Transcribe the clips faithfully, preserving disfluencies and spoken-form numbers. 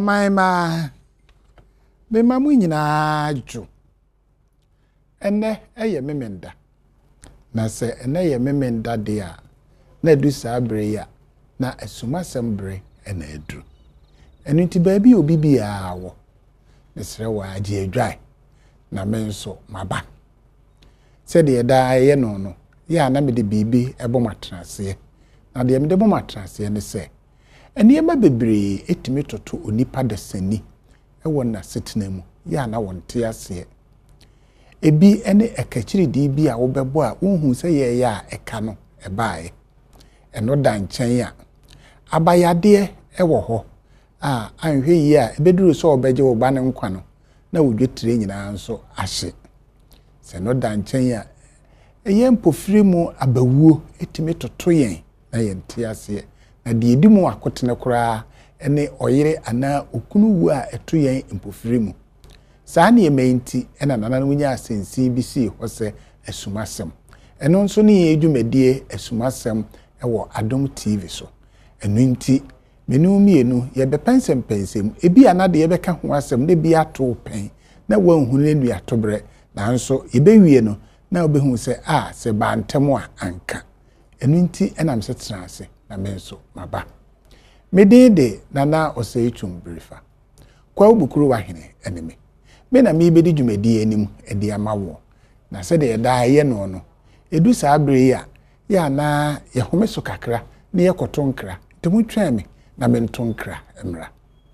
Omaima be mamu nyina ju ene eye memenda na se ene ye memenda de a na du sabre ya na asuma sembre ena edru enu ti ba bi obi bia wo nesre wa age adwai na menso maba se de da ye no no ya na me de bibi ebo matrase na de me de bo matrase ne se ene ma bebre etimi toto onipa da sani ewo na setena mu ya na wonte ase ebi ene ekachiri di bi a wo bebo a unhu se ye ya eka no ebaaye eno da nchen ya abayade ewo ho a anhwe yi a ebeduru so obeje wo ba ne nkwa no na wodwetire nyina nso ahye se no da nchen ya eye mpofiri mu abawuo etimi toto yen na yente ase na de edi mu akotene kura ene oyire ana okunu wu a eto yen mpofiri mu saa ne ementi ena nana munya asensi bi si ho se asumasem eno nso ne edwumadie asumasem ewo Adom T V so enu nti menu mienu ye be pensem pensem ebi anade ye beka ho asem ne bi ato pen na wanhu ne nu atobre na nso ye be wie no na obehu se ah se ba ntemo a anka enu nti enam se transe na menso maba medede nana oseichum brifa kwa obukuru wahene eneme me na me bedi dwumadi anim edi amawo na se de da ye no no edu sabre ya ya na ye home so kakra na ye kotonkra temu twame na mentonkra emra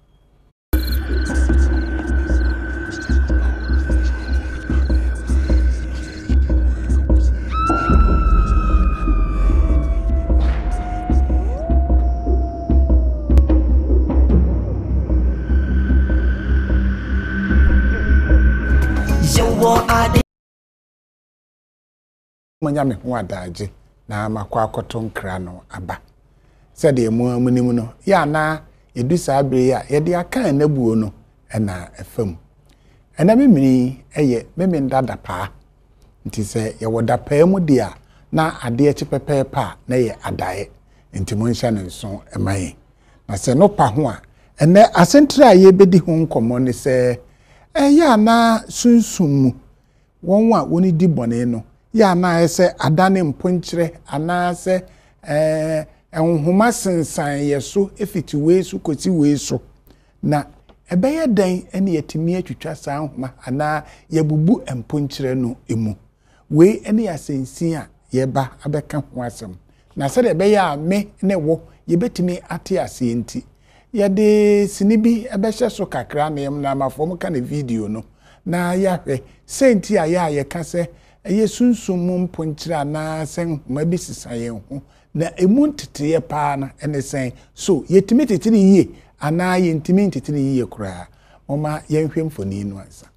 Manyame ho adaje na makwa akotonkra no aba se de mu amunim no ya na edu sabre ya ye de aka nabuo no na efam ena memini eye memenda dapa nti se ye wodapa mu dia na ade echi pepepa na ye adae nti monhya ne nso emaye na se no pa ho a ene asentra ye bedi ho nkomo ne se eya na sunsumu wonwa woni di bone no ya na ese adane mponkyere ana se eh enhoma sensan yeso efiti weesu koti weesu na ebeye dan ene yetimi atwitwa saa nhoma ana yabubu emponkyere no emu we ene asensi a yeba abeka ho asem na se de ebeye a me ne wo yebetimi ate ase enti yade sinibi ebehye so kakra na yem na mafom ka na video no na yahwe senti a ya ye ka se eye sunsum mponkyere na sen ma bi sisaye ho na emu ntete pa na ene sen so yetimi tetiri yie ana yentimi tetiri yie kura moma yenhwe mfoni no ansa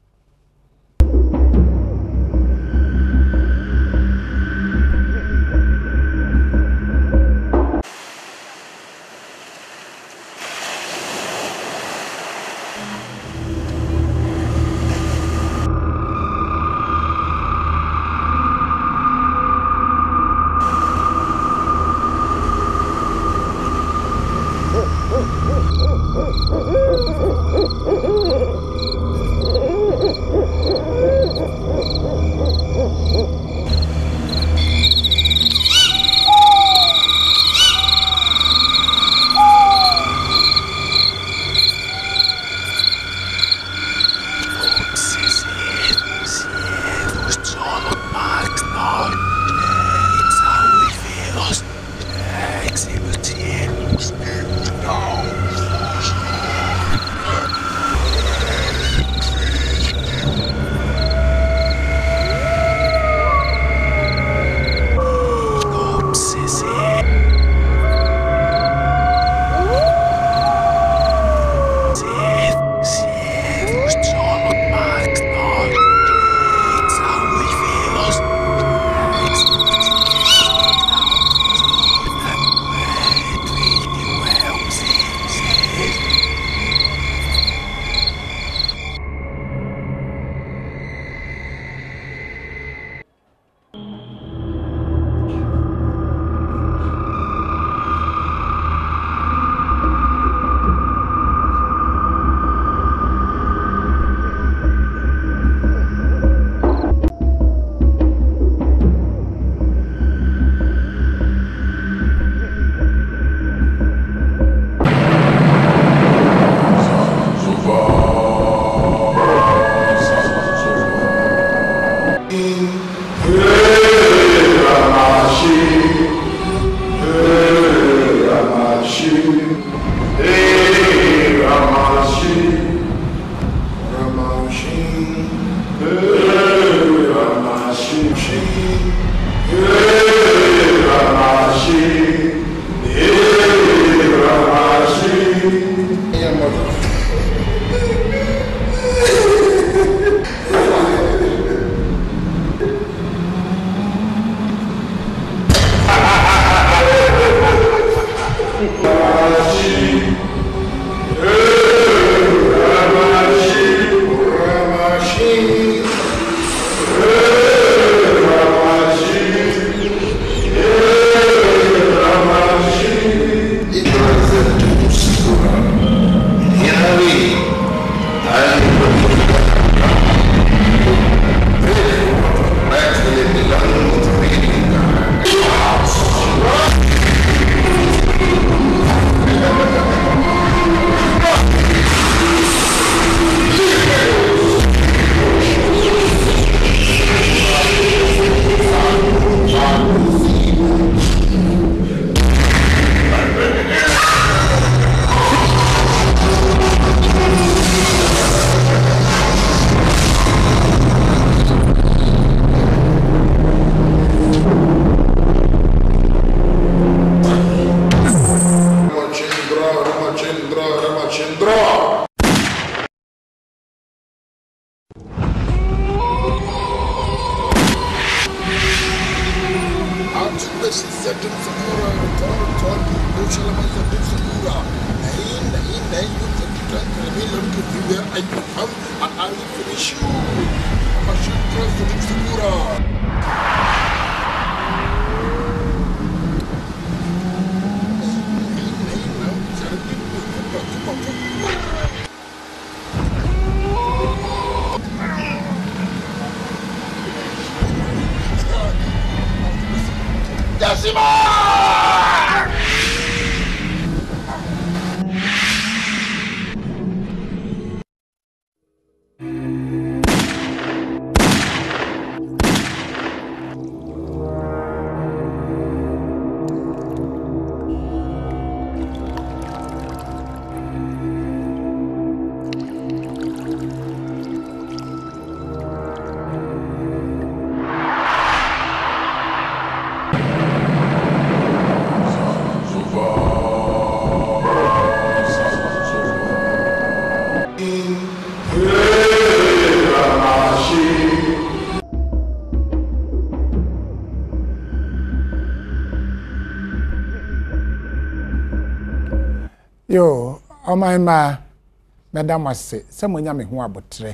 Yo, oman ma madam ase se monya me ho abotre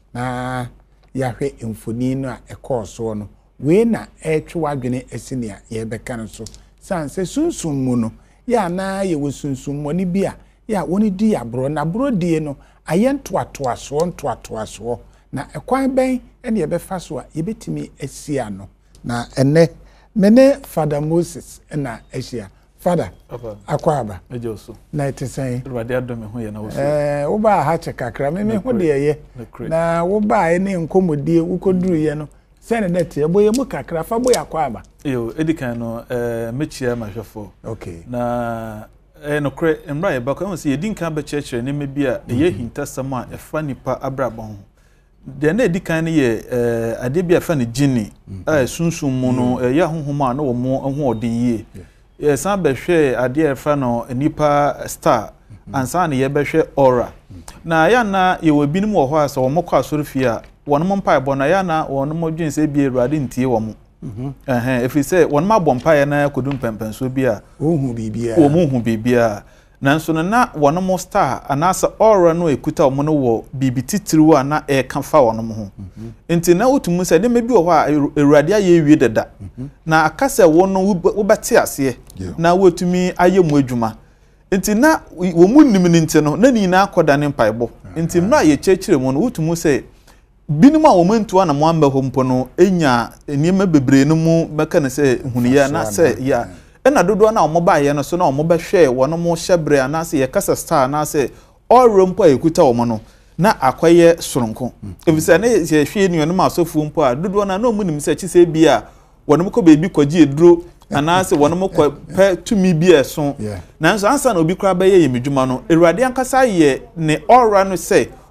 na yahwe emfoni no a ekọọso no we na etwe wadwene asinia ye beka no so san se sunsun mu no ya na ye wo sunsun mo ni bia ya woni di abro na bro die no ayento atoaso nto atoaso na ekwan ben ene ye befa so a ye betimi asia no na ene mene Father Moses na asia Father, akwaba. Ejoso. Na itisen. Rwade adome ho ye na wo so. Eh, wo ba ha chekakra me me ho de ye. Na wo ba e ne nkomodie wo koduru ye no. Se ne net ye boye mu kakra fa boye akwaba. Yo, edikan no eh mechia mahwefo. Okay. Na eh no kre emra ye ba ko se ye dinkan ba chekere ne me bia ye hintasam a efa nipa abrabon. De na edikan ne ye eh ade bia fa ne gini. Eh sunsun mu no eh ya honhom a na wo mo ho odin ye. Yes, some be share idea no nipa star and san ye be share aura. Na ya na ye we binim wo ho asa wo mokọ asorofia won mo mpa ebo na ya na won mo dwen se bi Awurade ntie wo mo. Eh eh if you say won ma bọ mpa ya na kodum pempenso bi a ohu bibia wo mo hu bibia nanso na won mo star anasa aura no ekuta wo no wo bibi titiriwo na e ka fa won mo ho. Enti na otumu se de mebi wo ho a Awurade aye wie deda na akase wo no wo bete ase na wotumi aye mu adwuma. Enti na wo mu nim ni nti no na ni na akoda ne mpaebo. Enti mra ye chechire mo no otumu se binuma wo mantu na mo amba ho mpo no enya enima bebre no mu beka ne se huniya na se ya ena dodo na omo ba ye no so na omo ba hwe wono mo hyebre anase ye kasa star na se all mpo ekuta omo no na akwaye soronko efisa na ye hwe ni no ma sofu mpo a dodo na na omu nim se chise bia wono ko bebi kwaji eduro anase wono mo kwa pe tumi bi eso nanso ansa na obi kra ba ye yemedwuma no Awurade ankasa ye ne all no se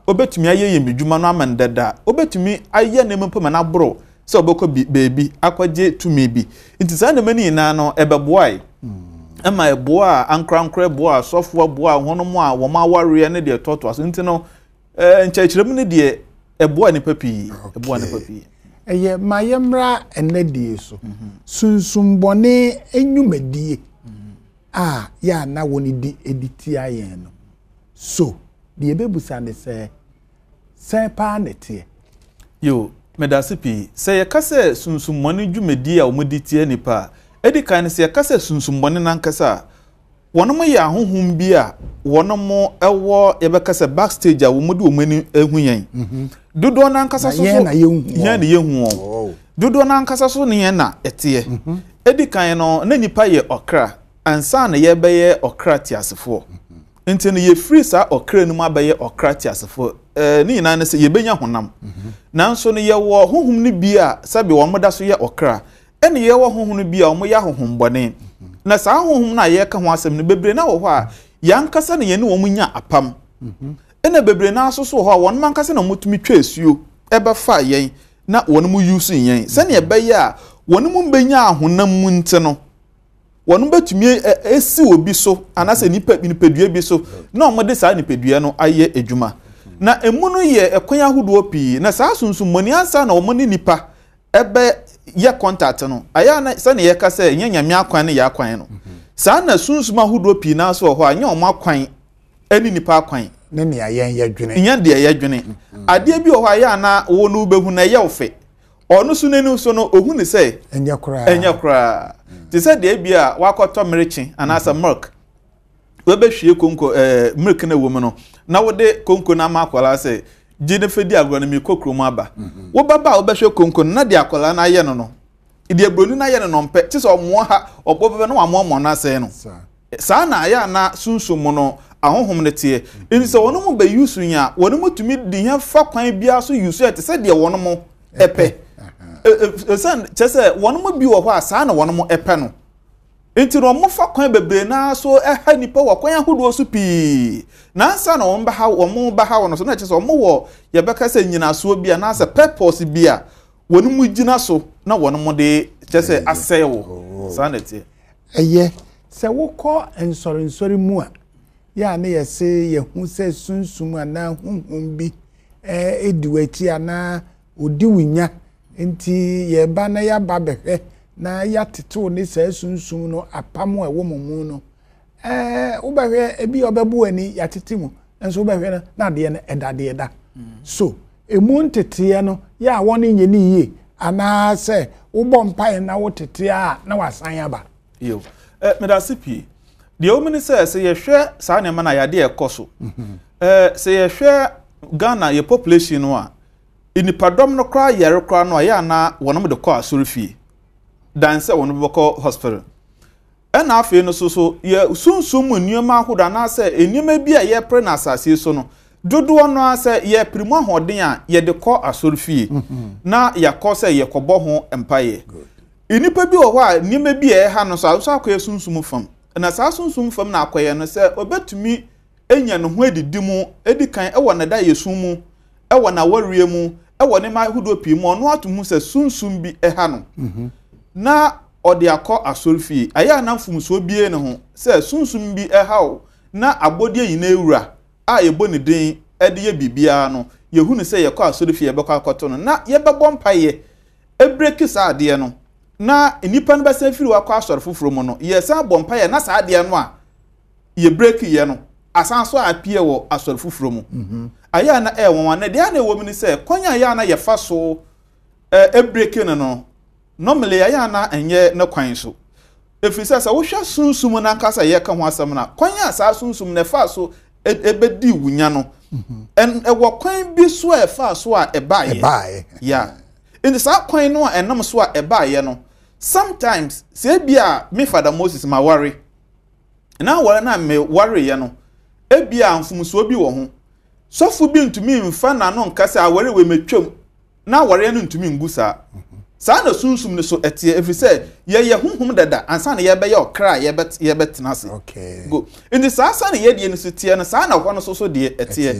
obetumi aye yemedwuma no amandada obetumi aye ne mpo na bro se obekọ beebi akwaje tumi bi nti sa na mani na no ebeboai ama eboa ankrankra eboa sofo eboa hono a wo ma ware ne de toto aso nti no eh nchechirem ne de eboa ne papi eboa ne papi eye mayemra enedie so sunsumbone enyumadie ah ya na woni di editi ayen no so de ebebusa ne se se pa netie yo medasipi se ye kase sunsumbone dwumadi a omoditie nipa edi kan se ye kase sunsumbone nankasa wonom ya ahohom bi a wonom ewo ye be kase backstage a womodi omani ehuyen mhm dodo nankasa so ye na yehu ye na yehu o dodo nankasa so ne ye na etie edi kan no na nipa ye okra ansa na ye beye okra tiasefo enti no ye free sa okra nu ma beye okra tiasefo eh ni na ne se ye benya honam nanso no ye wo honhom ni bia sabe wo moda so ye okra ene ye wo honhom ni bia wo ye honhom bone na sa honhom na ye ka ho asem ne bebre na wo ho a yankasa ne ye ne wo munya apam ene bebre na so so ho won mankasa na mutumi twaesuo ebe fa yen na won mu use yen se ne beye a won mu benya ahonam mu nte no wonu betumi esi obi so anase nipa nipadua bi so na omode saa nipadua no aye edwuma na emu no ye ekwan ahodo pi na saa sunsun moni ansa na omoni nipa ebe ye contact no aya na se ne ye ka se nyanyame akwan ne ya akwan no saa na sunsun ahodo pi na so ho anya omo akwan ani nipa akwan ne ne ayen ye dwene nya de ye dwene ade bi ho aya na wo no behu na ye ofe onu so nenu so no ohu ne se enya kura enya kura ti se de bia wakoto mirichi anasa milk we be hwie konko eh milk na wo no na wo de konko na makola se gine fedi agro mi kokro mu aba wo baba wo be hwe konko na de akola na ye no no ide broni na ye no mpe ti se omo ha obobe no amo mo na se no sa na ya na sunsumo no ahohom ne tie eni se wono mo be yusu nya wono mo tumi di ya fa kwan bia so yusu ete se de wono mo epe esan chese wono mo bi wo ho asa na wono mo epe no enti no mo fa kwan bebre na so eha nipa wo kwan ahodo so pi na ansa na wo mba ha wo mo ba ha wono so na chese wo wo ye beka se nyina so bia na asa purpose bia wono mo gina so na wono mo de chese asewo sa na tie eye se wo ko ensori nsori mu a ya na ye se ye hu se sunsum ana hunhun bi eh ediwachi ana odiwunya enti ye ba na ya ba behwe na ya tetew ni se sunsum no apamo ewo mumu no eh wo behwe ebi obebu ani ya tetemu enso wo behwe na de na edade eda so emu ntete no ya woni nye ni ye ana se wo bompa na wo tete a na wasan aba yo eh medasipi de o mini se se ye hwe sa na ma na ya de ekoso eh se ye hwe Ghana ye population no a inipadom no kra yere kra no ya na wonom de kɔ asorifie dan se wonom bɛkɔ hospital ɛna afei no so so ye sunsum nneɛma ahoda na se enneɛma bi a ye pre na asase so no dodo no ase ye primu ahoden a ye de kɔ asorifie na ya kɔ se ye kɔbɔ ho empaye inipa bi wɔ hɔ a nneɛma bi a ɛha no so aso akɔ sunsum fam na saa sunsum fam na akɔye no se obetumi enya no ho edidi mu edikan ɛwɔ na da yesu mu ɛwɔ na warie mu ɛwɔ ne ma hudo pii mu ɔno atomu se sunsum bi ɛha no na ɔde akɔ asorfie aya na mfumso bie ne ho se sunsum bi ɛha na abodie yina ewura a yebo ne den ɛde ye bibia no yehu ne se ye kɔ asorfie yɛbɛkɔ akɔto no na yɛbɛbɔ mpaye ebreki saa ade no na nipa no bɛsɛ firi wakɔ asɔre foforo mu no yɛ san bɔ mpaye na saa ade no a ye breki ye no asan so apie wɔ asɔre foforo mu aya na e won na dia na ewo mi ni se konya aya na ye fa so eh ebreki no no normally aya na enye na kwan so efisa sa wo hwa sunsum na nkasa ye ka ho asem na konya sa sunsum na fa so ebedi wunya no en ewo kwan bi so e fa so a eba ye eba ye ya in sa kwan no enam so a eba ye no sometimes se bia me Father Moses ma worry na wore na me worry ye no ebia mfumso bi wo ho sofu bi ntumi mfa na no nkasa aware we metwam na aware no ntumi ngusa saa na sunsum ne so etie efise ye ye honhom dada ansa na ye be ye okra ye bet ye betena se okay go indi saa saa na ye die no so tie no saa na ho no so so de etie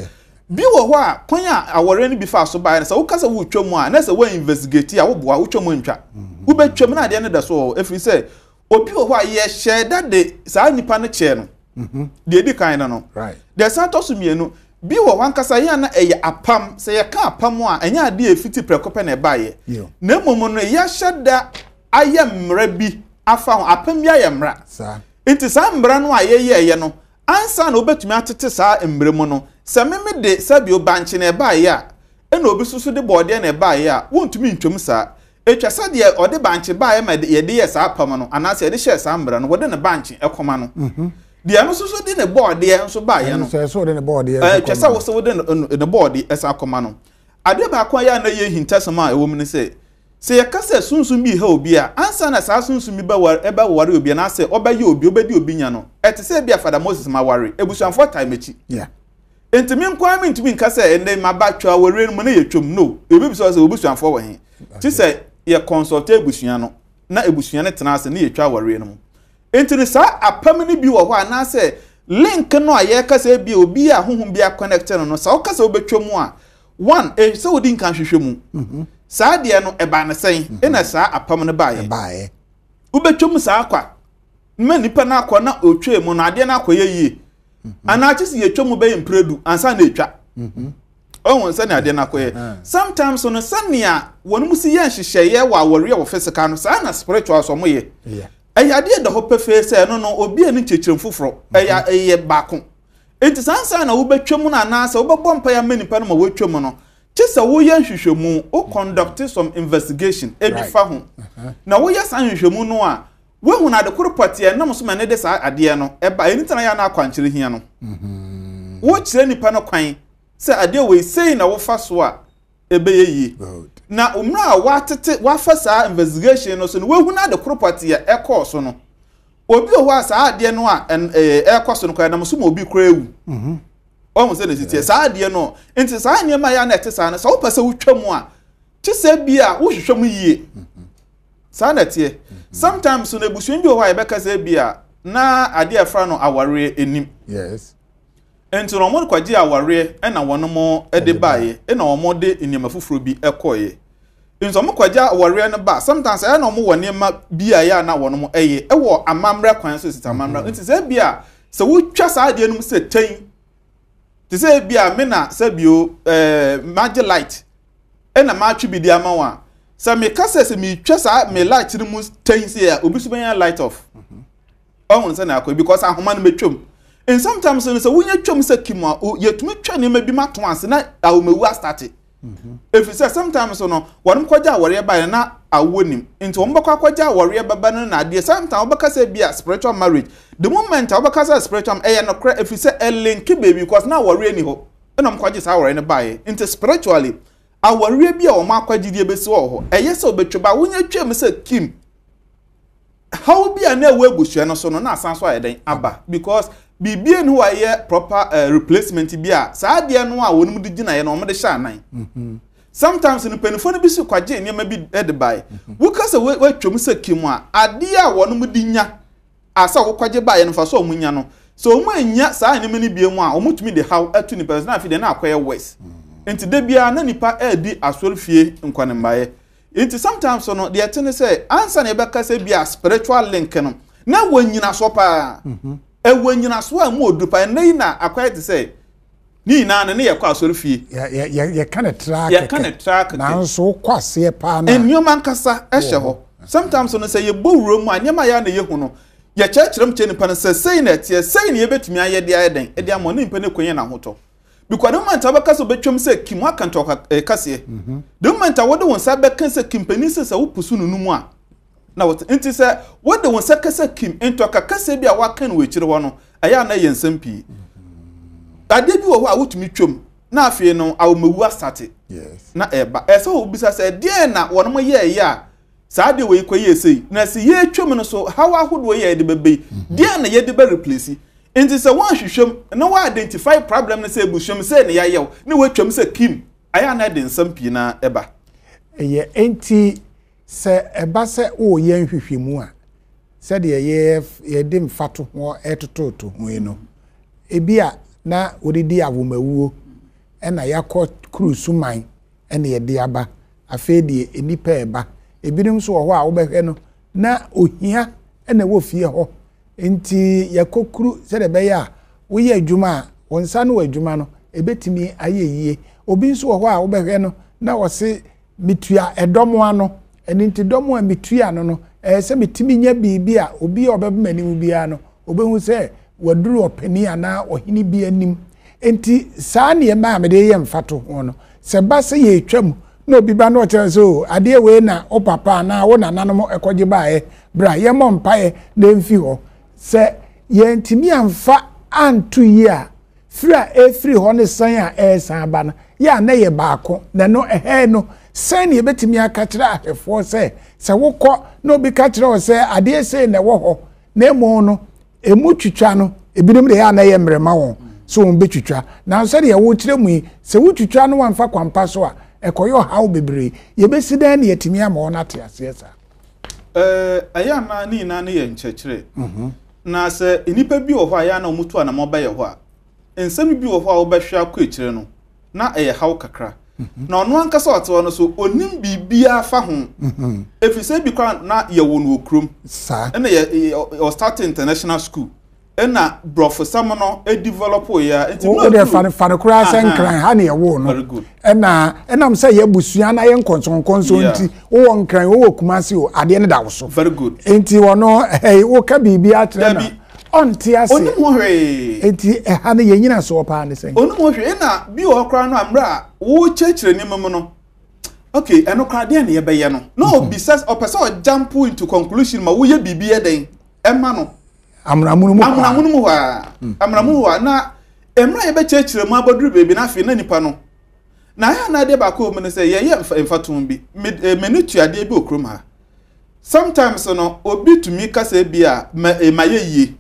bi wo ho a kwan a awore no bi fa so bae na wo kasa wo twam a na se wo investigate a wo boa wo twam ntwa wo betwam na de ne da so efiri se obi wo ho a ye share that de saa nipa no che no mhm de edi kan no right de santoso mienu bi wo ho ankasa ya na eye apam se ye ka apam a enya ade efiti prekope na bae na momo no ya shada ayemra bi afa ho apam ya yemra sa inti sa mbra no a ye ye ye no ansa na obetumi atete sa mbremu no se meme de sabio banche na bae ya ena obi susu de bode na bae ya wontumi ntwom sa etwa sade ode banche bae ma ye de ye sa apam no anase ye de share sa mbra no wode ne banche ekoma no mhm de ano susu de ne bode ye nso bae ya no so so de ne bode ye etwa sa wo so de ne bode esa akoma no ade ba kwa ya na ye hintasema e wo mu ne se se ye kasa sunsun bi ha obi a ansa na sa sunsun bi ba war e ba ware obi na se obaye obi obedi obi nya no ete se bia Father Moses ma ware ebusuanfo time echi yeah entimi nkwa mi ntimi nkasa ende ma ba twa ware no na ye twom no ebi bi so se obusuanfo wo he ti se ye consult ebusuan no na ebusuan ne tena se na ye twa ware no entini sa apam ni bi wo ho na se link no a ye kasa bi obi a honhom bi a connect no no sa o kasa obetwom a one e se odi nkan hwehwemu mhm saa de no eba ne sen ena saa apam ne bae bae ubetwom saa akwa me nipa na akwa na otwe mu na ade na akwa ye yie ana chi se ye twom be impredu ansa na etwa mhm ohun se na ade na akwa ye sometimes no sania wonum si ye nhyehyeye ye wa awore wo physical no saa na spiritual so mo ye yeah eya de de ho pefe se no no obi ani chechirem foforo eya eye baako enti sansa na ubetwom na na se ubebɔ mpa ya manipa no ma wotwom no Chisa wo ye nhwehwemu o conduct some investigation ebi fa ho na wo ye san nhwehwemu no a wo hu na de korpati e nam so ma ne de sa ade no e ba eni tana ya na akwankyere hia no mhm wo kire nipa no kwan se ade we sei na wo fa so a ebe ye yi na umra a wa tete wa fa sa investigation no so no wo hu na de korpati e ekọ so no obi o ho a sa ade no a e ekọ so no kwa na so ma obi kura ewu mhm o se ne titie saa de no enti saa nyema ya na ete saa na sa wo pese wotwam a ti se bia wo hwehwam yie saa na tie sometimes no ebusuan bi o ha ye beka se bia na ade afra no aware enim yes enti no mo kwaji aware e na wono mo ede baaye e na omo de enima fufuro bi ekoye enti mo kwaji aware no ba sometimes e na omo wone ma bia ya na wono mo eye e wo amamre kwan so sita amamre enti se bia se wo twa saa de no se ten ti se bia me na se bio eh magic light e na ma twi bi di amawa se me kasa se me twa sa me light ni mu ten se ya obi so ben light off mhm ohun se na akọ because ahoma no metwom and sometimes se wonya twom se kimo yetumi twa ne ma bi mato ase na awomewu start mhm if say sometimes no wonum kwaja awore ba na awonim into won bakwa kwaja awore baba no na ade sometimes obakasa bia spiritual marriage the moment obakasa spiritual eh no kra if say a link baby because na awore ni ho enam kwaje sa awore ne bae into spiritually awore bia o ma kwaje die besi wo ho eye se obetweba wonya twam se kim how bia na ewe gusua no so no na asanso ayeden aba because bibie no waye proper uh, replacement bia sa ade no a wonum de gina ye no mo de sha nan mhm sometimes no penifo no bi si kwaje niam bi ede bai wo kasa we twom se kim a ade a wonum de nya asa wo kwaje bai no fa so omunya no so omu anya sa anim ni bie mu a omutumi de how atu ni person afi de na akoye west enti de bia na nipa edi asorfie nkwane mbaye enti sometimes no de etene say answer na ebe kasa bia spiritual link no na wanyina so pa mhm e wanyina so a mu odupa nei na akoye te say ni na na ne ye kwa asorfie ya ya ya kana track ya kana track na so kwase pa na enyo nkasa ehye ho sometimes no say ye bowuro mu anyama ya na ye hu no ye chechirem che nipa no say say na tie say na ye betumi ayede ayeden e dia mo ne nipa ne kwenye na hoto because the moment abakasa betwem say kim aka ntoka kase mhm the moment awode won sa beka say kim penisi say wo pusu nunu mu a na what enti say wode won sa kasa kim ntoka kase bia waka no wechire ho no aya na ye nsampi ade bi wo ho a wotumi twom na afie no awomewu asate yes na eba ese obisa say de na wono mo ye ye a saa de we koye sei na se ye twom no so how ahodo ye de bebe de na ye de be replace enti se wan hwehwem na wa identify problem na se ebuhwem se ne yayew na we twom se kim aya na de nsampi na eba eye enti se eba se o ye nhwehwemu a se de ye ye de mfato ho etototo ho no ebia na odidi awomawuo ena yakọ cruise man ena ye de aba afa de enipa eba ebinim so ho a wo behwe no na ohia ena wo fie ho enti yakọ cru se de be ya wo ye adwuma wonsa no adwuma no ebetimi ayeyie obi nso ho a wo behwe no na wo se mitua edomo ano eni nti domo a mitua no no eh se mitimi nya bibi a obi obebemani mu bia no obehu se waduru opani ana ohini bi anim enti saa ne ma me de ye mfato ho no se ba se ye twam na obi ba no kire so ade we na o papa na wo nananom ekoje baaye bra ye mo mpae na mfi ho se ye ntimi amfa antu yi a fra efri ho ne san a e san ba na ya na ye baako na no ehe no san ne betimi aka kire ahefo se se wokọ na obi ka kire o se ade se na wo ho na emo no emu twitwa no ebinim de ya na ye mrema won so won be twitwa na so de ye wo kire mu yi se wo twitwa no wanfa kwampa so a ekoyo hawo bebre ye besi dan ne yetimi ama won ate ase sa eh aya na ni na ne ye nchekire mhm na se enipa bi wo ho aya na omutu ana mo ba ye ho a ensem bi wo ho a wo behwe akọ ekire no na eye hawo kakra na ono ankasa otewo no so onim bibia fa ho mhm efise bi kwa na ye wo no okrom sa na ye o start international school ena professor mo no e develop ya enti no de fan fan kura senkran ha na ye wo no ena enam say ye busua na ye nkonson konson nti wo nkran wo kumase o ade ne da wo so very good enti wono eh wo ka bibia atre na onti ase onu mo hwe enti eh ha na ye nyina so pa ne sen onu mo hwe na bi wo kra no amra wo chechire ni memo no okay eno kra de na ye be ye no no bisas o person jump into conclusion ma wo ye bibia den emma no amramunu mu amramunu mu wa amramunu wa na emra ye be chechire mu aboduru bebi na afi na nipa no na ya na de ba ko mu ne se ye ye mfatum bi menutu ade bi okrom ha sometimes no obi tumi kasa bia ma ye yi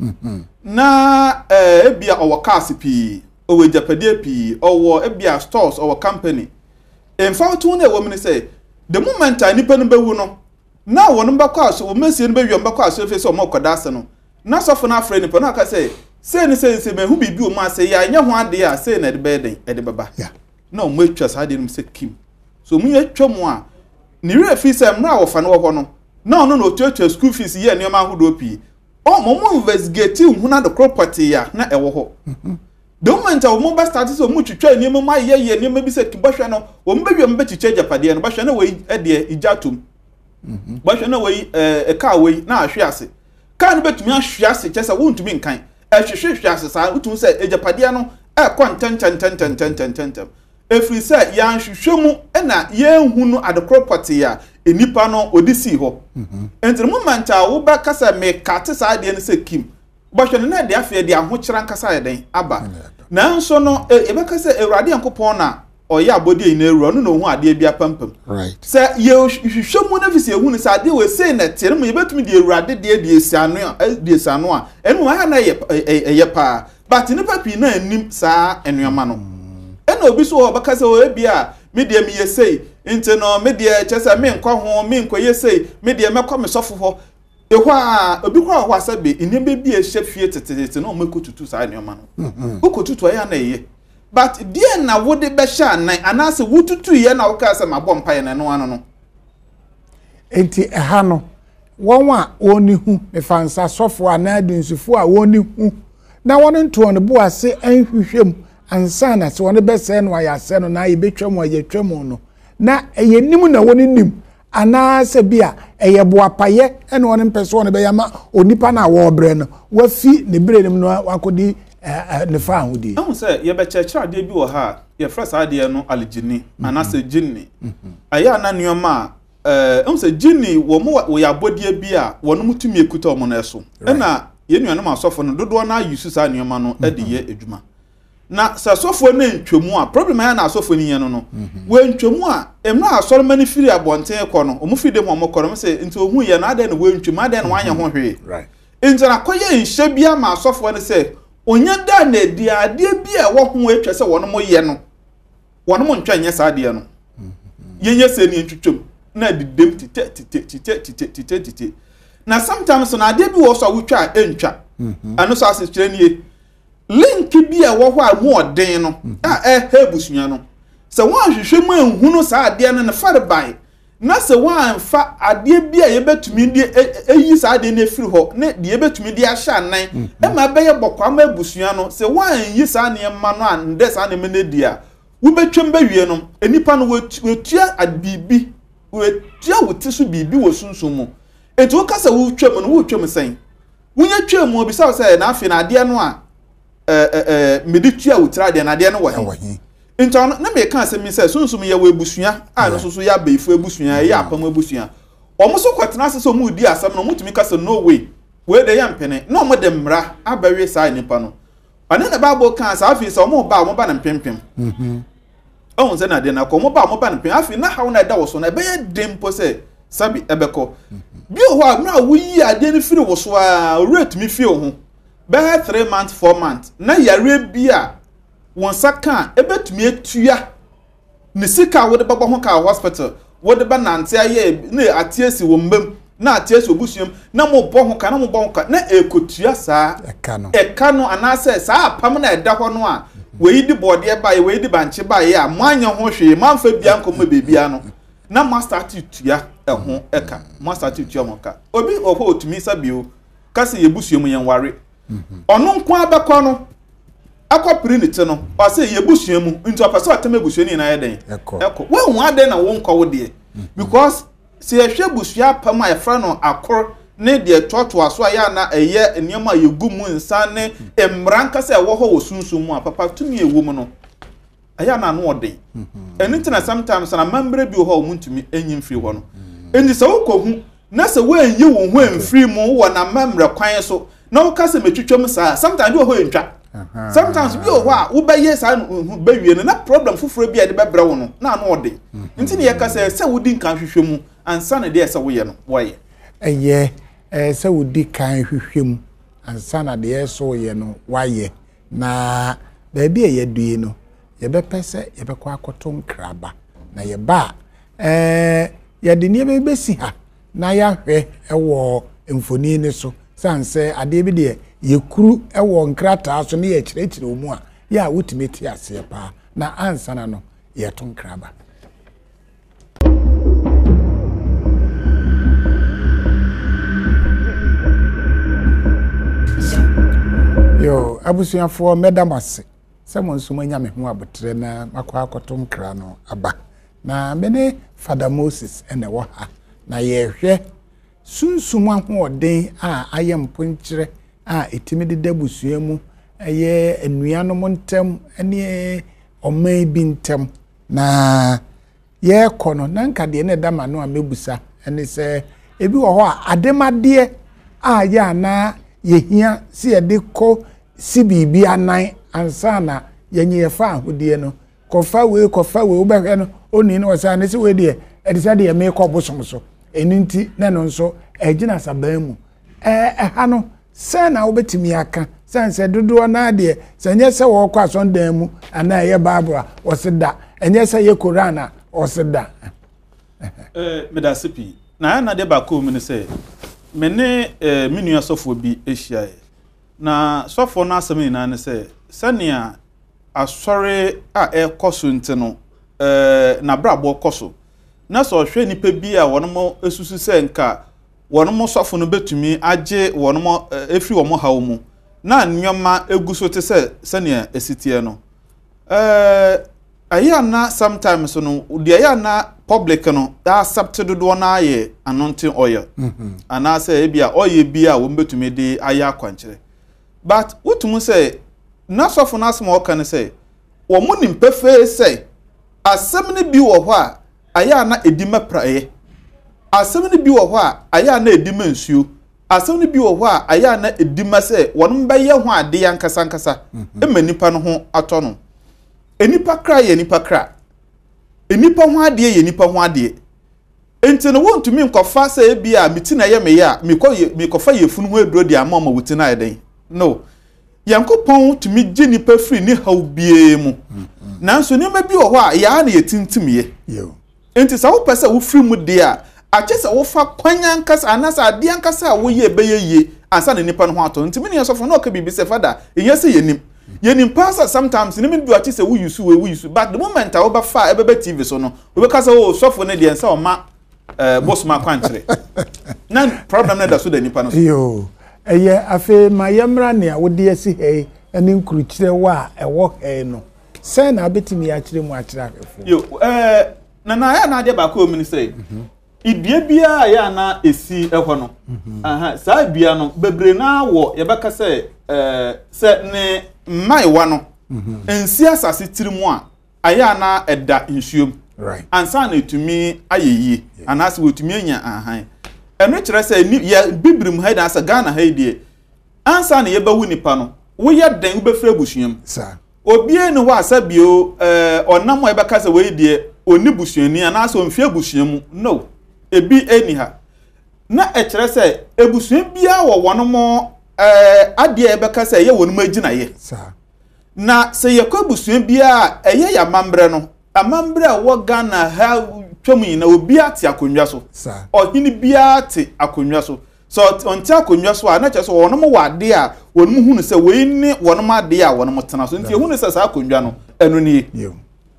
na eh bia owo cars pi owo japade pi owo bia stores owo company mfatum na e wo mu ne se the moment anipa no bewu no na wo no mbakọ aso o mesie no bewi mbakọ aso fe se o makoda ase no na sofo na afre ni po na aka say say ni say say mehu bibi o ma say ya nya ho ade a say na de beden e de baba yeah na o mu atwa sa de no say kim so mu atwa mu a ni re fi say mra wo fa no ho no na ono no otuatua school fees ye ne ma hodo pi o mo mo investigate hu na the property ya na e wo ho the moment o mo ba start so mu twitwa ni mo ma ye ye ni mo bi say kibahwa no o mo bewi mo be chiche japade no bahwa na we e de ijatum mhm bahwa na we e ka we na ahwe ase kan betumi ahwe ase kyesa wontumi nkan ehwehwehwe ase saa utun se ejapade no e kontantantantantantantantam efri se ya nhwehwe mu na ye hu no ad property ya enipa no odisi ho mhm enti moment a wo ba kasa me kate saa de ne se kim bahwe no na de afia de ahokyera nkasa ya den aba na nso no e be kasa ewrade yankopon na oya abodi ina ewu no no hu ade bia pampam right se ye hwehwe mu na fisi ehu ne sa ade we say na tere mu ye betumi de ewrade de de esiano de esiano a enu ha na ye ye pa but ne papi na anim saa enuama no ena obi so obaka se o bia me de me ye say inte no me de chese me nkwa ho me nkwa ye say me de mekwa me sofo ho ehu a obi kwa ho asabe inembe bi e hye tetete no mekotutu saa enuama no okotutu ya na ye but dear na wode be sha nan anase wututu ye na woka se mabom paye na no ano no enti eha no wonwa oni hu mefansa sofo anadu nsufu a woni hu na won nto no bo ase anhwehwem ansa na se won be se no ya se no na ye betwam ya twam no na eye nim na woni nim anase bia eye bo apaye ene won mpese won be ya ma onipa na wo bre no wafi ne bre nim no wakodi ne fa ahudi ahu se ye be chechira de bi wo ha ye fresh ade no aljini anase jinni aya na nioma eh ahu se jinni wo mo wo ya bodie bi a wono mutumi ekuta omo na eso na ye nuanom asofo no dodo na yusu sa nioma no ade ye edwuma na sa asofo na ntwemu a problem ya na asofo ni ye no no we ntwemu a emna asoro mani firi abonten ko no omo fide mo mo ko no se nti ohu ye na ade no we ntwemu ade no wanye ho hwe right nti na koye nhye bia ma asofo ne se onya da na di ade bia wo ho atwa se wono mo ye no wono mo ntwa nye sa ade no yenye se ni ntwutwem na didem tite tite tite tite tite na sometimes na ade bi wo so wutwa entwa ano so asechire nie link bi a wo ho a mu odin no a eh hebusua no se won hwehwe mu enhunu sa ade no ne fare bai na se wan fa ade bi a yebetumi de eyi sa ade na firi ho ne de yebetumi de ahya nan e ma beye bokwa ma ebusua no se wan yi sa ne ma no a nde sa ne me ne dia wo betwem ba wie no enipa no wetua abibi wetua wotisu bibi wo sunsun mu enti wo kasa wo twem no wo twem sen wonya twem mu obi sa se na afi na ade no a eh eh meditua wotra ade na ade no wo he enti no na me kan se mi se sunsun ye wo ebusua a no so ya beifo ebusua ya apam ebusua omo so kwatena se so mu di asam no mutumi kasa no way we de ya mpene na omo de mra abawe sa nipa no ane na bible kan sa afi se omo ba omo ba na mpempem mhm ohun se na de na ko omo ba omo ba na mpem afi na hawo na da wo so na be ye dempo se sabi ebeko bi o ho na wo yi ade ni firi wo so a rate mi fi o ho be three months four months na yare bi a won saka ebetumi etua ne sika wo de baba ho ka hospital wo de ba nante aye na atiesi wo mbam na atiesi obusuam na mo bo ho ka na mo bo ho ka na ekotua saa eka no eka no anase saa pam na eda ho no a we di bode ba ye we di banche ba ye a mwanya ho hwe manfa bia nkomo bebia no na master tutua eho eka master tutua mo ka obi oho otumi sabio kase yebusuam yen ware ono nko abekọ no akopiri ni te no o se yebusua mu nti opese otem ebusua ni na ye den eko we hu ade na wo nko wo de because se ehwe busua pam a efra no akor ne de toto aso ya na eye eniema yegu mu nsa ne emranka se wo ho wosunsun mu a papa tumi ewo mu no aya na no ode eni tina sometimes na membre bi ho mu ntumi enyim free ho no eni se wo ko hu na se wo enyi wo ho emfree mu wo na membre kwan so na wo ka se metwetwam sa sometimes bi ho entwa sometimes bi o ho a wo be ye sa be wie na problem fufuro bi e de be bre wo no na no ode nti ne ye ka se se wo di nkan hwehwɛ mu ansa na de se wo ye no wo ye eye eh se wo di kan hwehwɛ mu ansa na de so ye no wa ye na ba bi e ye due no ye be pese ye be kwa akoto nkraba na ye ba eh ye de ne be besi ha na ya hwe ewo mfoni ni so sanse ade bi de yekuru ewo nkrata so ne ye kirekire omu a ya wotimeti ase pa na ansa na no ye to nkraba yo abusuafo medamase semo nsuma nya me ho abotre na makwa akoto nkra no aba na mene Father Moses ene wo ha na ye hwe sunsum ahoden a ayempo nkire a etimide dabusua mu eye enuanom ntem ene oman bi ntem na ye kono na nka de ne dama no amebusa ene se ebi wo ho a ademade a ya na yehia si yede ko si bibi anan ansana yenye yefa ahodie no kofa we kofa we obehwe no oni no sa ne se we de e de sa de me ko bosom so eninti na no nso egina saban mu eh eh ha no se na obetimi aka sanse dodo na de senye se wo kwa sondan mu ana ye babura osida enye se ye Qur'ana osida eh medasipi na na de ba ko mu ne se mene eh minua sofo bi ehia na sofo na asem ina ne se sania asore a ekoso ntino eh na brabo koso na so hwe nipa bi a wono esusu se nka wono sofo no betumi age wono efi wo mo hawo mu na nyoma eguso te se sania esitie no eh aya na sometimes no de aya na public no da accepted do na aye anointing oil mhm ana say e bia oil bi a wo betumi de aya akwankyere but wotum say na sofo na asem o kan say wo mu nim pefe say asem ne bi wo ho a aya na edima prae asem ne bi wo ho a aya na edima nsuo asem ne bi wo ho a aya na edima say wono be ye ho ade yankasa nkasa emanipa no ho ato no enipa kra ye enipa kra enipa ho ade ye enipa ho ade enti no wontumi nkofa say bia meti na ye me ya mikofa ye funu ho eduro de ama ma wuti na eden no yankopon tumi gye nipa free ni haw bie mu nanso ni ma bi wo ho a ya na yetintimye yo enti sa wo pese wo free mu de a ache se wo fa kwanya nkasa anasa ade ankasa a wo ye be ye ye ansa na nipa no ho ato enti me ne yesofo na o ka bibi se fada enye se yenim ye nim pasa sometimes ni me bi ati say we use we we use but the moment I over fa e be T V so no we ka say o sofo ne de nsa o ma eh boss ma kwankyere na problem na da so da nipa no yo eye afi ma yemra ne a wo de asi he ene nkurukyire wa e wo he no say na betimi ya kyire mu akyire afo yo eh na na ya na de ba ko mi say ibia bia ya na esi ehɔ no aha saa bia no bebre na wo ye beka say eh se ne mai wa no ensi asase tirimu a aya na eda nsuom right ansa na etumi ayeye anase wotumi anya ahan eno kyerɛ sɛ ni ya bibrim ha da asa Ghana ha die ansa na ye bawu nipa no wo ye den wo befra busuam sa obie ne ho asabio eh onam e beka sɛ we die oni busuani anase onfie busuam no ebi eni ha na e kyerɛ sɛ ebusuam bia wo wono mo eh ade e beka sɛ ye wonum agina ye sa na sɛ ye kwa busuam bia eye ya mambre no amambre wo Ghana ha twemu na obi ate akonwa so sa ohini bia ate akonwa so so onte akonwa so a na kyerɛ sɛ wonom wade a wonum hunu sɛ we ni wonom ade a wonom tena so nti ehunu sɛ sa akonwa no eno ni yo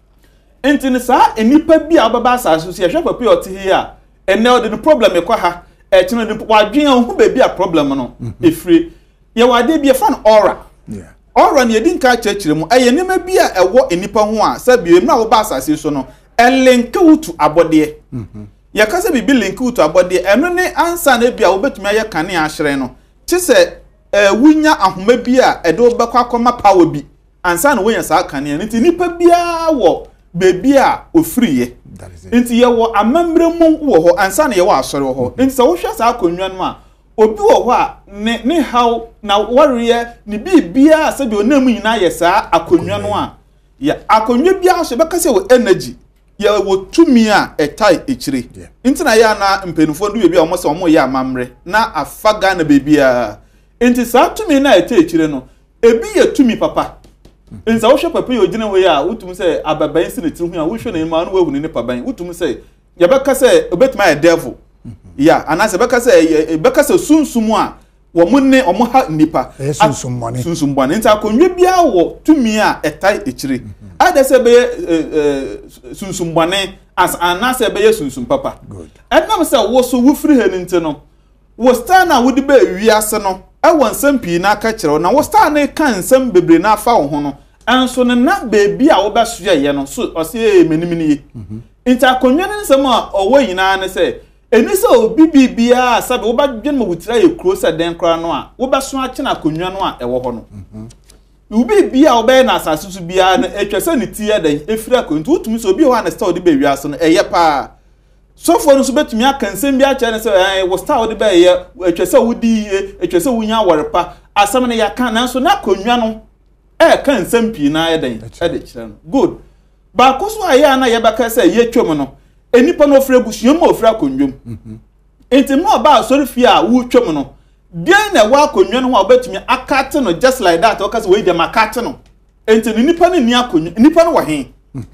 enti ne sa enipa bia obaba asase so ye hwe papa ote hi a ene ode no problem ekwa ha e kyene de wadwen a hu baby a problem no efire ye wade bia fa no aura yeah aura ne yedi nka kyerɛkyerɛ mu eye nema bia ɛwɔ enipa ho a sɛ bia emra wo ba asase so no elenke wutu abode mhm ye ka sɛ bibi link wutu abode eno ne ansa na bia wo betumi aye kane ahyere no kye sɛ eh wunya ahoma bia ɛde wo bɛkɔ akɔma power bi ansa na wonya saa kane nti nipa bia wɔ baby a ofriye nti ye wo amambre mu wo ho ansa na ye wo asore wo ho nti se wo hwe sa akonwa no a obi wo ho a ne ne how na warrior ni bibia se bi onam nyina ye sa akonwa no a ya akonwa bia so beka se wo energy ye wo tumi a etai echire nti na ya na mpenufo ndu bibia omo se omo ye amambre na afaga na bibia nti sa tumi na etai echire no ebi ye tumi papa nsa wo hwe papa yo gina we a wotum se ababan si ne tiri hu a wo hwe na ima no wahu ne paban wotum se ye beka se obetuma ye devil ya anase beka se beka se sunsum a wo mu ne omo ha nipa sunsum mone sunsum bone nta akonwe bia wo tumi a etai echire ada se be sunsum bone as anase be sunsum papa good enam se wo so wo firi he nti no wo star na wo de ba wiase no ɛwɔ nsɛm pii na aka kyerɛw na wo star ne kan nsɛm bebre na afa wo ho no anso ne na beebi a wo bɛso ye no so ɔse e menim ne ye nti akonwa ne nsɛm a ɔwɔ nyinaa ne sɛ eni sɛ obi bibia sabe wo badwen ma wutira ye kuro sɛ den kora no a wo bɛso akye na akonwa no a ɛwɔ hɔ no obi bibia wo bɛyɛ na asase so bia na etwa sɛ ne tie den efira akontu wotumi sɛ obi hɔ na star wo de ba wiase no ɛyɛ pa so for no so betumi aka nsɛm bia kyerɛ ne sɛ eh wo star wo de ba ye etwa sɛ wodi etwa sɛ wunya wɔrepa asɛm ne yaka nanso na akonwa no eh ka nsɛm pii na ayɛ den ɛde kyerɛ no good ba ko so ayɛ na ye bɛka sɛ ye twom no enipa no ofra busuam ma ofra akonwom enti mo ba asɔre fie a wo twom no dean na wa akonwa no ho a betumi akate no just like that o ka sɛ we dem akate no enti nipa no ni akonwa nipa no wɔ he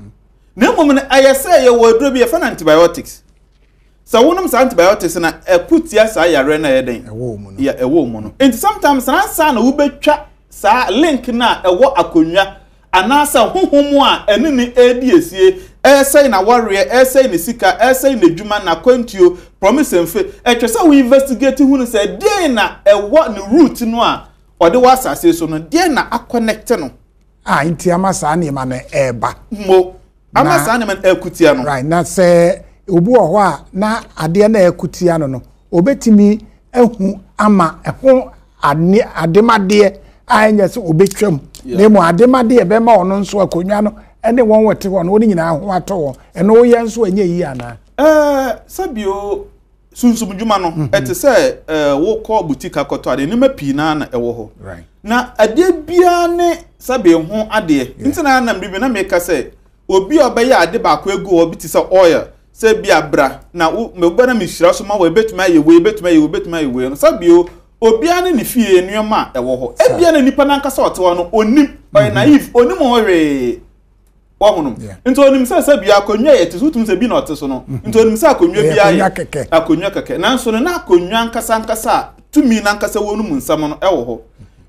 na mmom no ayɛ sɛ ye wɔ duro bi ye fa antibiotics so wonum sa antibiotics na eputia sa yare na yeden ewo mu no ya ewo mu no and sometimes na sa na wo betwa sa link na ewo akonwa anasa honhom a ene ni edi esie esai na warrior esai ni sika esai na dwuma na kwantio promise mfe etwe sa we investigate hu no say dey na ewo ni root no a ode wa asase so no dey na aconnect no ah nti amasa na ma na eba mo amasa na ma ekutia no right na say obu ho a na ade na ekutia no no obetimi ehu ama eho ade ademade anya se obetwam na mu ademade be ma ono nso akonwa no ene won wete ho no oni nyina ho ato ene wo ye nso anya yi ana eh sabio sunsum dwuma no ete se eh wo ko boutique akoto ade ne mapi na na ewo ho right na ade bia ne sabio ho ade ntina na mbibi na meka se obi obaye ade ba ko egu obi ti se oil se bia bra na me gbana me hira so ma we betuma ye we betuma ye we betuma ye we no sabio obia ne ne fie nuoma ewo ho ebia na nipa nanka sa ote no onim oy naive onim howe wo honum nti onim sa sabia akonwa ye tesutum se bi na ote so no nti onim sa akonwa bia ye akonwa keke nanso no na akonwa nkasa nkasa tumi nankasa wonum nsam no ewo ho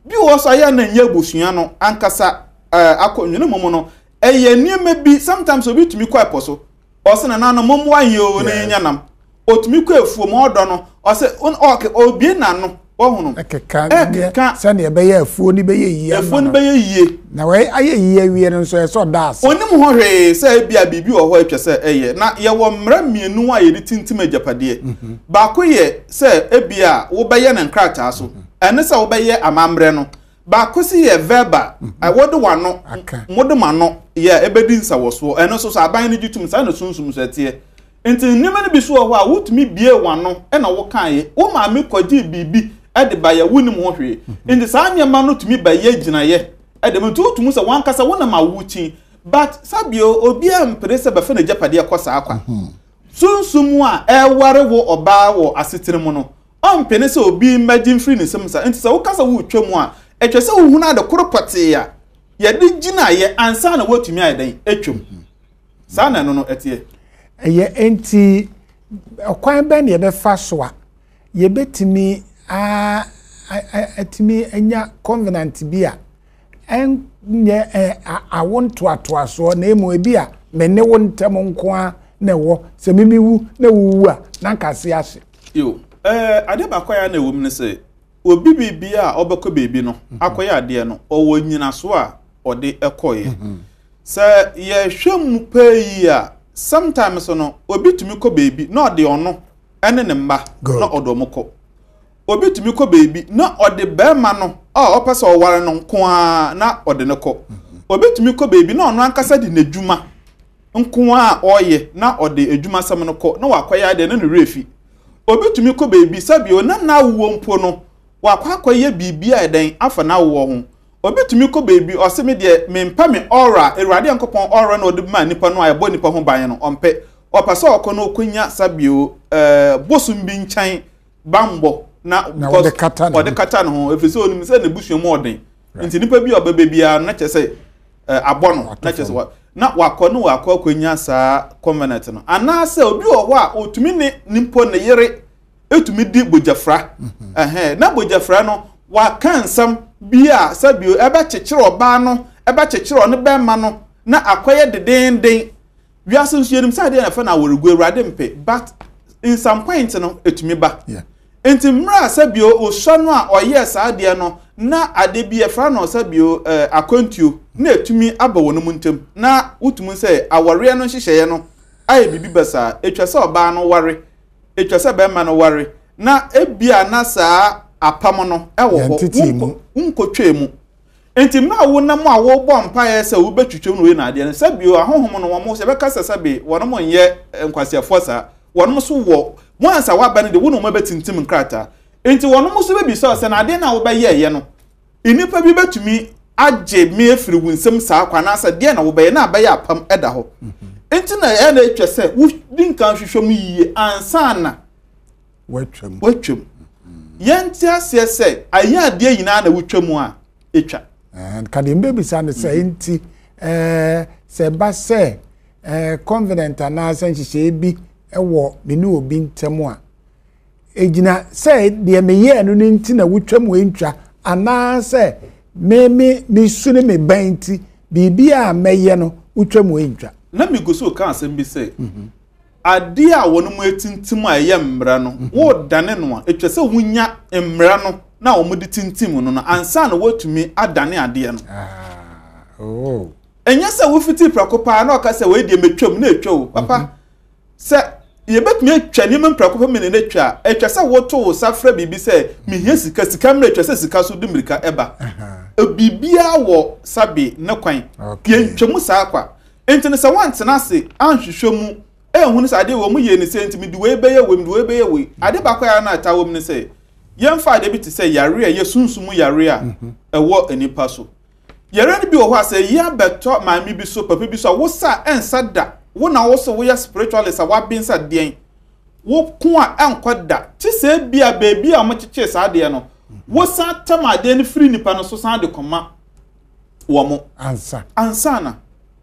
bi wo so aya na nya bosua no ankasa akonwene momo no eye niema bi sometimes obi tumi kwa eposo o se na na no momo aye o na nya nam otumi kwa efuo mo odo no o se okay obi na no ohunu ekeka sane ebe ye afuo ni be ye yie afuo ni be ye yie na we aye yie wie no so eso das onim ho hwe se bia bibi wo ho atwa se eye na ye wo mra mienu a ye di tintim ajapade ba ko ye se ebia wo be ye na nkrata so ene se wo be ye amamre no ba ko si ye verba wode wano mode mano ye ebedi nsa wo so ene so so aban ni gitum sa na sunsum so tie enti nima ni bi so ho a wotumi bie wano ena wo kan ye wo ma me kwadi bibi ede ba ya wunim ho hwe indi saa nyema no tumi ba ye gina ye ede mtu tumu se wan kasa wona ma wuchi but sabio obi am prese ba fe na japade akosa akwa sunsum a eware wo oba wo asetire mu no on pene se obi imagine free ne semsa enti se wo kasa wo twam a etwe se wo hu na de koropote ya ye de gina ye ansa na wotumi ayedan etwam saa na no no etie eye enti okwan ba ne be fa so a ye betimi a atimi enya covenant bia enye awonto atoaso na emu bia me ne wontam nko a na wo se mimi wu na wuwu a na nkase ase yo eh ade ba kwa ya na ewu mne se obi bibia obekọ bebi no akoya ade no owo nyina so a ode ekoye se ye hwem peyi a sometimes no obi tumi kọ bebi na ode ono ene ne mba na odomko obi tumi kọ bebi na ode bema no a opese oware no nko a na ode ne kọ obi tumi kọ bebi na ono ankasa di n'edwuma nko a oye na ode edwuma sam no kọ na wakoya ade na ne refi obi tumi kọ bebi sabio na na wo mpo no wakwakoye bibia eden afa na wo ho obi tumi kọ bebi oseme de mempa me aura erade yankopon aura na ode ma nipa no ayebo nipa ho ban no ompe opase okọ na okonya sabio eh bosum bi nchan bambo na ode kata ode kata no efese onim se na busu mu oden nti nipa bi obebe bia na chese abono na chese na wakọ no wakọ akonya sa covenant no anase obi oho a otumi ne nimpo ne yere etumi di bojafra eh na bojafra no wakansam bia sabio ebe chechire oba no ebe chechire no be ma no na akoye dedenden wiase nsuyenim sa de na fa na woregu awurade mpe but in some point no etumi ba yeah enti mra sabio osho no a oye sa de no na ade bi efra no sabio eh, akontuo na etumi aba wono muntem na utumu se aware no hyehyeye no aye bibi basa etwa se oba no ware etwa se be ma no ware na ebia na saa apam no ewo ho unkotwe mu enti mra wo na mu a wo bo mpa ye se wo betwetwem no we na ade no sabio ahohom no wo mo se be kasa sabe wono mo nye nkwasiafo sa wono mo so wo once awa ba ne de wo no mo betintim nkrata enti wono mo so be bi so se na ade na wo be ye ye no inipa bi betumi agye me efiri wunsem saa kwa na asa de na wo be ye na ba ye apam eda ho enti na e na etwe se wo din kan hwehwem yiye ansana watwam watwam yenti ase se aya ade yina na wotwam a etwa and kadimbe bi sa ne se enti eh se ba se eh confident ana sanhihye bi ewo me ne obi ntem a ejina se de me ye no nti na wotwam we ntwa ana se me me me sune me banti bibia meye no wotwam we ntwa na mi go so kan asem bi se ade a wono mu etintim a ye mmra no wo dane no a etwa se wunya mmra no na wo mu de tintim no no ansa na wotumi adane ade no ah oh enya se wo fiti prakopa na oka se we de metwam na etwa papa se ye betumi atwa ni mprakopa me na etwa etwa se wo to safra bibi se me hia sika sika me etwa se sika so dimirika eba bibia wo sabe ne kwan ye ntwemu saa kwa entene se wantena se anhwehwemu ehunu se ade wo mu ye ne se ntimi di we beye we mdi we beye we ade bakwa ya na ata wo mu ne se yemfa ade bi te se yare a ye sunsumu yare a ewo enipa so yare ni bi wo ho ase ya beto maami bi so papa bi so wo sa ensa da wo na wo so wo ya spiritualist a wa bin sa den wo ko a enkoda ti se bia baby a mo cheche sa de no wo sa tamade ni free nipa no so san de koma wo mo ansa ansa na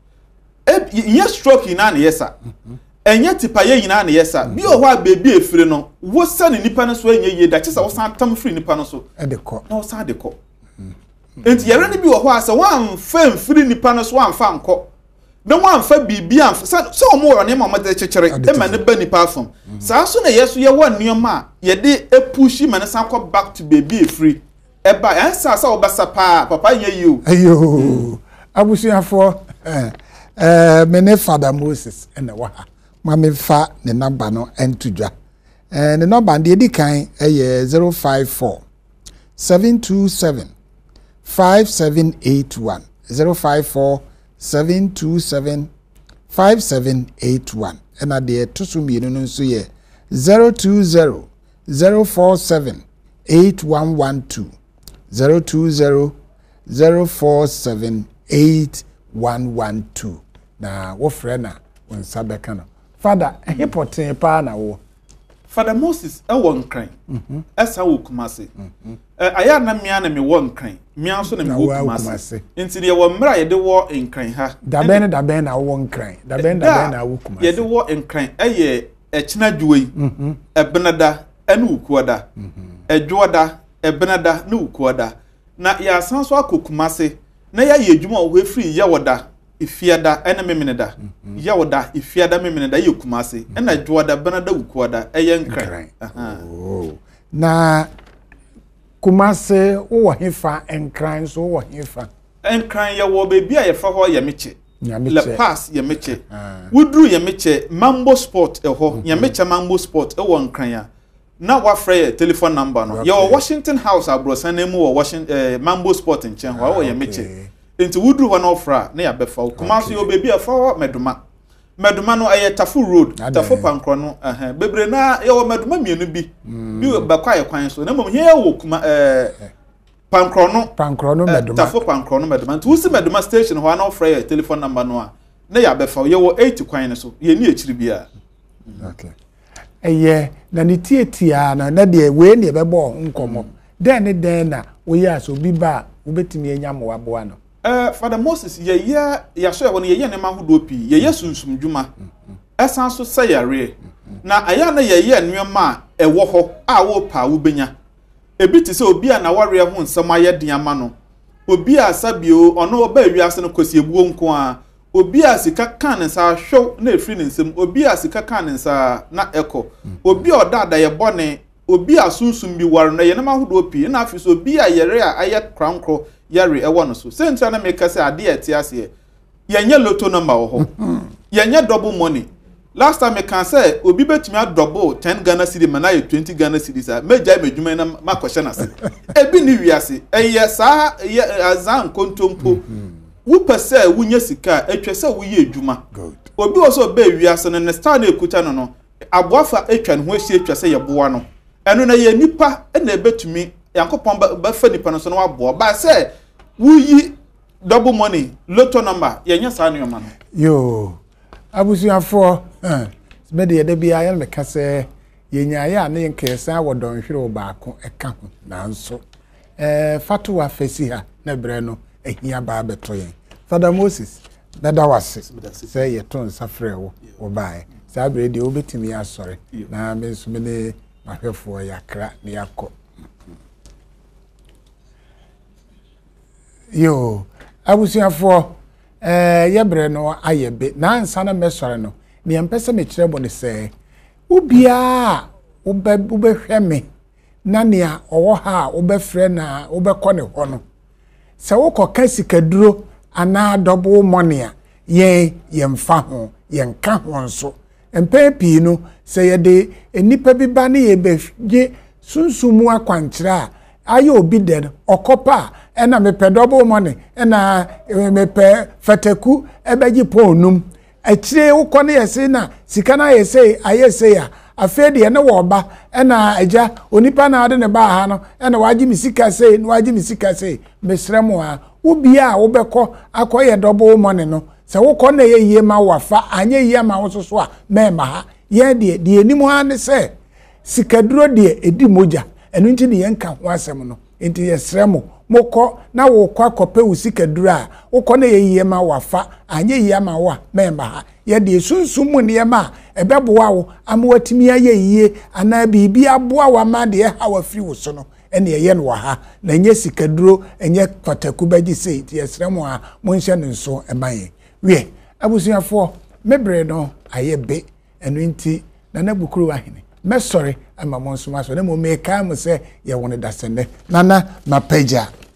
e ye stroke ina na yesa enye tipa ye ina na yesa bi o ho a baby efire no wo sa ni nipa no so enye ye da che sa wo san tam free nipa no so e de ko na wo san de ko enti yare ne bi wo ho asa wan fa mfiri nipa no so wan fa anko na wan fa bibia so so mo wo ne ma mo de chekere e ma ne ba nipa afom saa so na yeso ye wo nneoma ye de epushi ma ne sanko back to baby free e ba yan sa sa wo basa pa papa ye you ayo abusuafo eh eh mene Father Moses ene wa ha ma me fa ne number no entudwa eh ne number de di kan eh zero five four seven two seven five seven eight one zero five four seven two seven five seven eight one and at the Tusumi no so ye zero two zero zero four seven eight one one two zero two zero zero four seven eight one one two na wo frena won sabeka no Father hipotin pa na wo Father Moses e won kran mhm esa wo kumase mhm eh aya na mia na me won kran mia so na me wo kumase enti de wo mra ye de wo nkran ha da ben da ben na wo nkran da ben da ben na wo kumase ye de wo nkran eye e kina dwoi mhm e benada ene ukuoda mhm edwoda e benada na ukuoda na ya sanso akokumase na ya ye adwuma wo free ye woda ifiada ene memeneda ya woda ifiada memeneda ye kumase ena dwoda benada ukuoda eye nkran aha oh na kumase wo hefa enkran so wo hefa enkran ye wo be bia ye fa ho ye meche le pass ye meche wudru ye meche Mambo Sport e ho ye meche Mambo Sport e wo nkran ya na wa frey telephone number no ye wo Washington House abrosan na mu wo Washington eh, Mambo Sport nchen ho wo ye meche enti wudru ho na ofra na ya befa kumase yo be bia fa ho meduma meduma no aye Tafu Road Tafu Pankro no eh bebre na ye wo meduma mienu bi bi ba kwa ye kwan so na mom he wo kuma eh Pankro no Pankro no meduma Tafu Pankro no meduma nti wusi meduma station ho na ofra ye telephone number no a na ya befa ye wo eight kwan so ye ni ekiri bia okay eye na ni tietia na na de we ne bebo nkomo den ne den na wo ya so bi ba wo betimi enya mo aboa no eh Father Moses ye ye ya so ye won ye ye ne ma hodo pi ye ye sunsum dwuma esan so sayare na aya na ye ye nneoma e wo ho a wo pa wo benya ebi ti se obi a na ware ho nsem aye den ama no obi a sabio ono oba wiase no kosi ebuo nko a obi a sika kan nsa hwew na efri nsem obi a sika kan nsa na eko obi a odada ye bone obi a sunsum bi war na ye na ma hodo pi na afi so obi a yere a aye krankro yare ewo no so sentra na make say ade ati ase yenye lotto number wo ho yenye double money last time I can say obi betimi double ten Ghana cedi mana ye twenty Ghana cedi sa meja medwuma na makoshe na se ebi ni wiase eye sa ye azan kontompo wo pese wunye sika etwe se wo ye adwuma obi oso be wiase no ne star na ekuta no no aboafa etwa no ho ehie etwa se ye boa no eno na ye nipa na ebetumi yankopon ba fa nipa no so no aboa ba se wuyi double money lotto number yenya sa no ma no yo abusuafo eh be de de bia ya meka se yenya ya na yenkesa wodon hwere ba ko eka ho nanso eh fatuwa fesi ha na bre no ehia ba beto yen Father Moses beda wase se ye ton safre wo wo bae sa bre de obetimi asore na me nso me ne mahwefo yakra ne yakọ yo abusuafo eh yebre no ayebe na ansa na mesore no ne empese me kire bo ne se ubia ube ube hweme na ne owo ha ube frɛ na ube kɔ ne ho no se wo kɔ kasikaduro ana double money a ye yemfa ho yenka ho nso empe pii no se ye de enipa bi ba ne ye be ge sunsumu akwankyere a aye obi de okopa ena mepe double money ena mepe fataku ebeji ponum akire ukọ ne yese na sika na yese ayese ya afede ye ne wo ba ena aja onipa na ade ne ba ha no ena waji misika sei na waji misika sei mesremu a ubia obekọ akoye double money no se ukọ na ye yie ma wafa anye yie ma wo soso a mema ha ye de de enimu ha ne se sikaduro de edi moja enu nti ne yenka ho asem no enti yesremu moko na wo kwa kope usikaduro a ukọ na ye yie ma wafa anye yie ma wa mema ha ye de sunsun mu ne ma ebeboa wo amwatimi aye yie ana bibi aboa wa ma de ha wa firi wo so no ene ye no ha na enye sikaduro enye kwataku baji sei ti yesrem a mo nhye ne nso emaye wie abusuafo mebre no ayebe eno nti na na bukuru ahene mesori ama mo nso maso na mo me ka mo se ye won da sende nana mapaja